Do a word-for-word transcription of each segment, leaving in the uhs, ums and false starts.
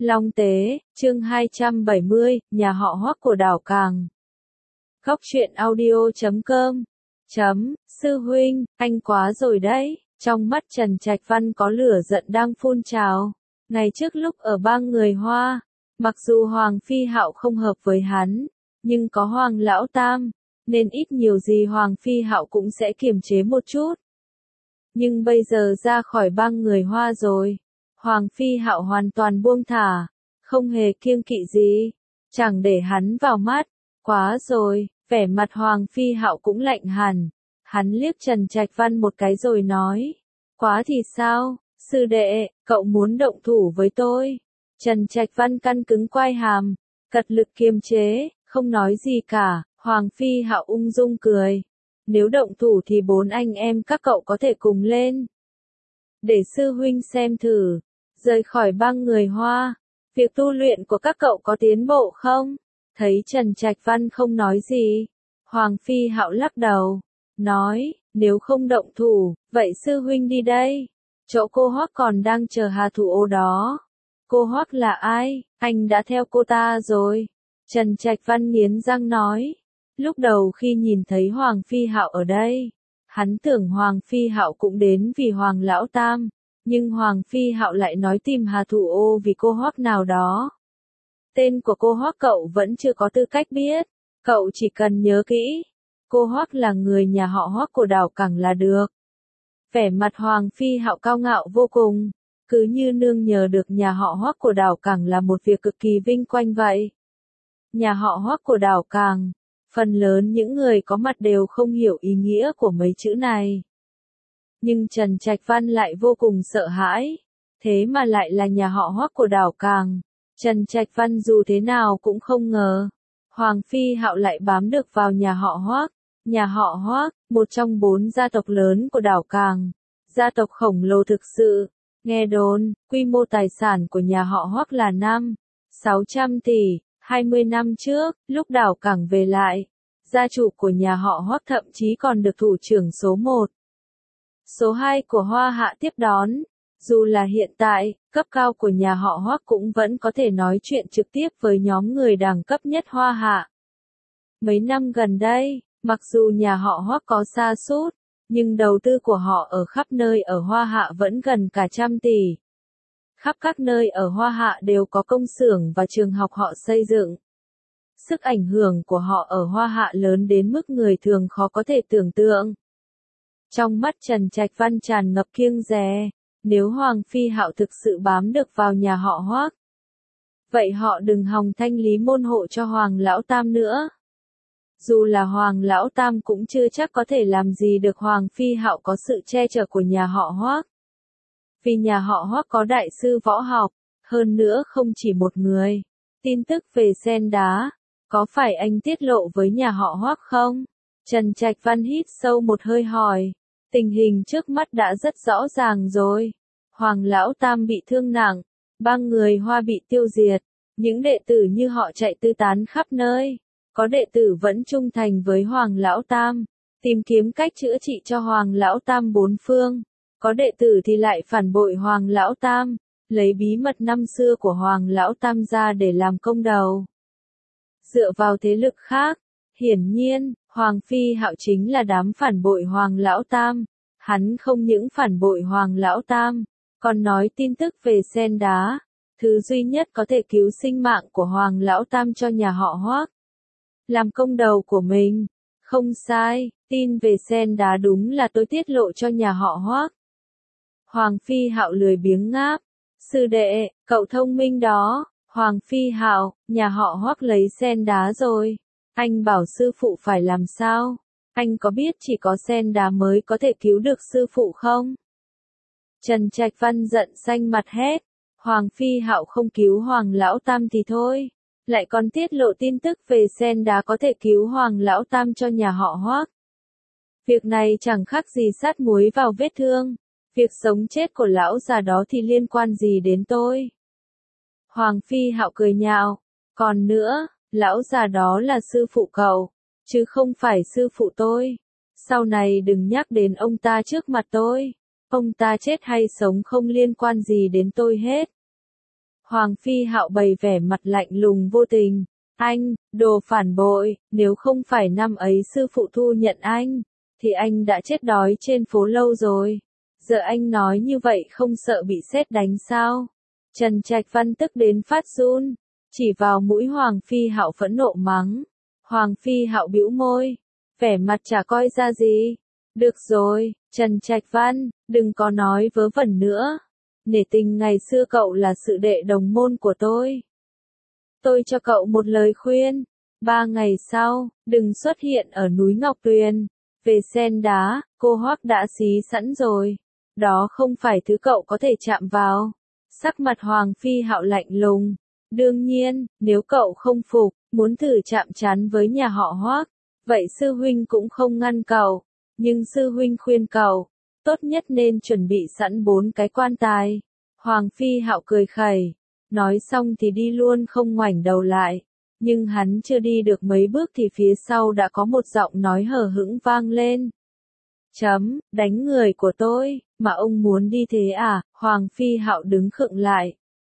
Long Tế, chương hai trăm bảy mươi, nhà họ Hoắc của đảo Càng. Góc truyện audio chấm com. Chấm, sư huynh, anh quá rồi đấy. Trong mắt Trần Trạch Văn có lửa giận đang phun trào. Ngày trước lúc ở bang người Hoa, mặc dù Hoàng Phi Hạo không hợp với hắn, nhưng có Hoàng Lão Tam, nên ít nhiều gì Hoàng Phi Hạo cũng sẽ kiềm chế một chút. Nhưng bây giờ ra khỏi bang người Hoa rồi, Hoàng Phi Hạo hoàn toàn buông thả, không hề kiêng kỵ gì, chẳng để hắn vào mắt. Quá rồi, vẻ mặt Hoàng Phi Hạo cũng lạnh hẳn. Hắn liếc Trần Trạch Văn một cái rồi nói, quá thì sao, sư đệ, cậu muốn động thủ với tôi. Trần Trạch Văn căng cứng quai hàm, cật lực kiềm chế, không nói gì cả. Hoàng Phi Hạo ung dung cười, nếu động thủ thì bốn anh em các cậu có thể cùng lên. Để sư huynh xem thử, rời khỏi bang người Hoa, việc tu luyện của các cậu có tiến bộ không? Thấy Trần Trạch Văn không nói gì, Hoàng Phi Hạo lắc đầu, nói, nếu không động thủ, vậy sư huynh đi đây. Chỗ cô Hoắc còn đang chờ Hà Thủ Ô đó. Cô Hoắc là ai? Anh đã theo cô ta rồi. Trần Trạch Văn nghiến răng nói. Lúc đầu khi nhìn thấy Hoàng Phi Hạo ở đây, hắn tưởng Hoàng Phi Hạo cũng đến vì Hoàng Lão Tam, nhưng Hoàng Phi Hạo lại nói tìm Hà Thủ Ô vì cô Hoắc nào đó. Tên của cô Hoắc cậu vẫn chưa có tư cách biết, cậu chỉ cần nhớ kỹ, cô Hoắc là người nhà họ Hoắc của đảo Càng là được. Vẻ mặt Hoàng Phi Hạo cao ngạo vô cùng, cứ như nương nhờ được nhà họ Hoắc của đảo Càng là một việc cực kỳ vinh quang vậy. Nhà họ Hoắc của đảo Càng, phần lớn những người có mặt đều không hiểu ý nghĩa của mấy chữ này. Nhưng Trần Trạch Văn lại vô cùng sợ hãi, thế mà lại là nhà họ Hoắc của đảo Càng. Trần Trạch Văn dù thế nào cũng không ngờ, Hoàng Phi Hạo lại bám được vào nhà họ Hoắc. Nhà họ Hoắc, một trong bốn gia tộc lớn của đảo Càng, gia tộc khổng lồ thực sự. Nghe đồn, quy mô tài sản của nhà họ Hoắc là năm, sáu trăm tỷ. hai mươi năm trước, lúc đảo Càng về lại, gia chủ của nhà họ Hoắc thậm chí còn được thủ trưởng số một, số hai của Hoa Hạ tiếp đón. Dù là hiện tại, cấp cao của nhà họ Hoắc cũng vẫn có thể nói chuyện trực tiếp với nhóm người đẳng cấp nhất Hoa Hạ. Mấy năm gần đây, mặc dù nhà họ Hoắc có sa sút, nhưng đầu tư của họ ở khắp nơi ở Hoa Hạ vẫn gần cả trăm tỷ. Khắp các nơi ở Hoa Hạ đều có công xưởng và trường học họ xây dựng. Sức ảnh hưởng của họ ở Hoa Hạ lớn đến mức người thường khó có thể tưởng tượng. Trong mắt Trần Trạch Văn tràn ngập kiêng dè, nếu Hoàng Phi Hạo thực sự bám được vào nhà họ Hoắc, vậy họ đừng hòng thanh lý môn hộ cho Hoàng Lão Tam nữa. Dù là Hoàng Lão Tam cũng chưa chắc có thể làm gì được Hoàng Phi Hạo có sự che chở của nhà họ Hoắc. Vì nhà họ Hoắc có đại sư võ học, hơn nữa không chỉ một người. Tin tức về sen đá, có phải anh tiết lộ với nhà họ Hoắc không? Trần Trạch Văn hít sâu một hơi hỏi. Tình hình trước mắt đã rất rõ ràng rồi. Hoàng Lão Tam bị thương nặng, bang người Hoa bị tiêu diệt, những đệ tử như họ chạy tứ tán khắp nơi. Có đệ tử vẫn trung thành với Hoàng Lão Tam, tìm kiếm cách chữa trị cho Hoàng Lão Tam bốn phương. Có đệ tử thì lại phản bội Hoàng Lão Tam, lấy bí mật năm xưa của Hoàng Lão Tam ra để làm công đầu. Dựa vào thế lực khác, hiển nhiên, Hoàng Phi Hạo chính là đám phản bội Hoàng Lão Tam. Hắn không những phản bội Hoàng Lão Tam, còn nói tin tức về sen đá, thứ duy nhất có thể cứu sinh mạng của Hoàng Lão Tam cho nhà họ Hoắc. Làm công đầu của mình, không sai, tin về sen đá đúng là tôi tiết lộ cho nhà họ Hoắc. Hoàng Phi Hạo lười biếng ngáp, sư đệ, cậu thông minh đó. Hoàng Phi Hạo, nhà họ Hoắc lấy sen đá rồi, anh bảo sư phụ phải làm sao? Anh có biết chỉ có sen đá mới có thể cứu được sư phụ không? Trần Trạch Văn giận xanh mặt hét, Hoàng Phi Hạo không cứu Hoàng Lão Tam thì thôi, lại còn tiết lộ tin tức về sen đá có thể cứu Hoàng Lão Tam cho nhà họ Hoắc. Việc này chẳng khác gì sát muối vào vết thương, việc sống chết của lão già đó thì liên quan gì đến tôi? Hoàng Phi Hạo cười nhạo, còn nữa, lão già đó là sư phụ cậu, chứ không phải sư phụ tôi. Sau này đừng nhắc đến ông ta trước mặt tôi, ông ta chết hay sống không liên quan gì đến tôi hết. Hoàng Phi Hạo bày vẻ mặt lạnh lùng vô tình. Anh, đồ phản bội, nếu không phải năm ấy sư phụ thu nhận anh, thì anh đã chết đói trên phố lâu rồi. Giờ anh nói như vậy không sợ bị sét đánh sao? Trần Trạch Văn tức đến phát run, chỉ vào mũi Hoàng Phi Hạo phẫn nộ mắng. Hoàng Phi Hạo bĩu môi, vẻ mặt chả coi ra gì. Được rồi, Trần Trạch Văn, đừng có nói vớ vẩn nữa. Nể tình ngày xưa cậu là sự đệ đồng môn của tôi. Tôi cho cậu một lời khuyên. Ba ngày sau, đừng xuất hiện ở núi Ngọc Tuyền. Về sen đá, cô Hoắc đã xí sẵn rồi. Đó không phải thứ cậu có thể chạm vào. Sắc mặt Hoàng Phi Hạo lạnh lùng. Đương nhiên, nếu cậu không phục, muốn thử chạm trán với nhà họ Hoắc, vậy sư huynh cũng không ngăn cậu. Nhưng sư huynh khuyên cậu, tốt nhất nên chuẩn bị sẵn bốn cái quan tài. Hoàng Phi Hạo cười khẩy, nói xong thì đi luôn không ngoảnh đầu lại. Nhưng hắn chưa đi được mấy bước thì phía sau đã có một giọng nói hờ hững vang lên. Chấm, đánh người của tôi, mà ông muốn đi thế à? Hoàng Phi Hạo đứng khựng lại.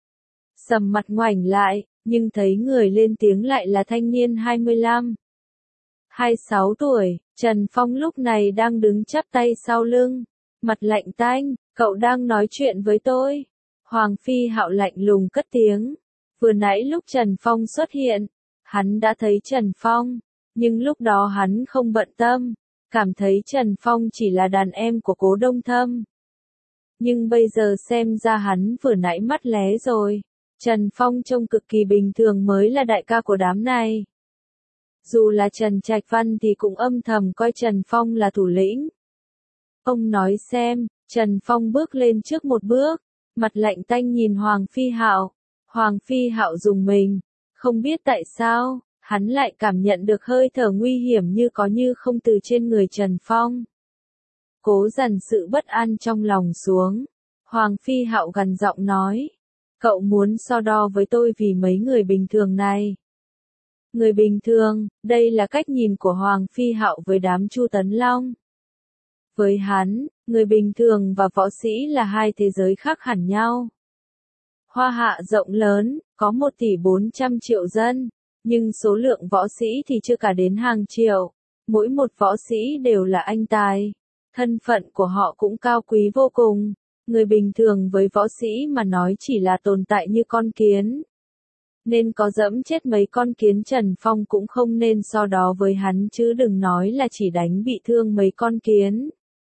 Sầm mặt ngoảnh lại, nhưng thấy người lên tiếng lại là thanh niên hai mươi lăm, hai mươi sáu tuổi, Trần Phong lúc này đang đứng chắp tay sau lưng, mặt lạnh tanh, cậu đang nói chuyện với tôi. Hoàng Phi Hạo lạnh lùng cất tiếng. Vừa nãy lúc Trần Phong xuất hiện, hắn đã thấy Trần Phong, nhưng lúc đó hắn không bận tâm, cảm thấy Trần Phong chỉ là đàn em của Cố Đông Thâm. Nhưng bây giờ xem ra hắn vừa nãy mắt lé rồi. Trần Phong trông cực kỳ bình thường mới là đại ca của đám này. Dù là Trần Trạch Văn thì cũng âm thầm coi Trần Phong là thủ lĩnh. Ông nói xem, Trần Phong bước lên trước một bước, mặt lạnh tanh nhìn Hoàng Phi Hạo. Hoàng Phi Hạo rùng mình, không biết tại sao, hắn lại cảm nhận được hơi thở nguy hiểm như có như không từ trên người Trần Phong. Cố dằn sự bất an trong lòng xuống, Hoàng Phi Hạo gằn giọng nói, cậu muốn so đo với tôi vì mấy người bình thường này. Người bình thường, đây là cách nhìn của Hoàng Phi Hạo với đám Chu Tấn Long. Với hắn, người bình thường và võ sĩ là hai thế giới khác hẳn nhau. Hoa Hạ rộng lớn, có một tỷ bốn trăm triệu dân, nhưng số lượng võ sĩ thì chưa cả đến hàng triệu. Mỗi một võ sĩ đều là anh tài. Thân phận của họ cũng cao quý vô cùng. Người bình thường với võ sĩ mà nói chỉ là tồn tại như con kiến. Nên có dẫm chết mấy con kiến Trần Phong cũng không nên so đó với hắn chứ đừng nói là chỉ đánh bị thương mấy con kiến.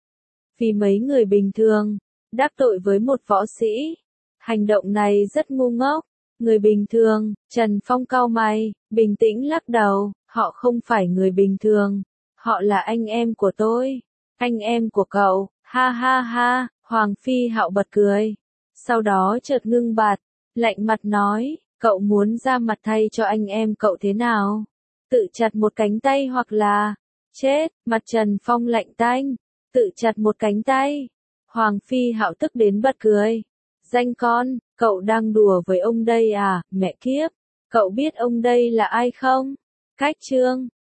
Vì mấy người bình thường, đắc tội với một võ sĩ, hành động này rất ngu ngốc. Người bình thường, Trần Phong cau mày, bình tĩnh lắc đầu, họ không phải người bình thường, họ là anh em của tôi, anh em của cậu, ha ha ha, Hoàng Phi Hạo bật cười, sau đó chợt ngưng bặt, lạnh mặt nói, cậu muốn ra mặt thay cho anh em cậu thế nào? Tự chặt một cánh tay hoặc là, chết, mặt Trần Phong lạnh tanh, tự chặt một cánh tay, Hoàng Phi Hạo tức đến bật cười, danh con, cậu đang đùa với ông đây à, mẹ kiếp, cậu biết ông đây là ai không? Cách chương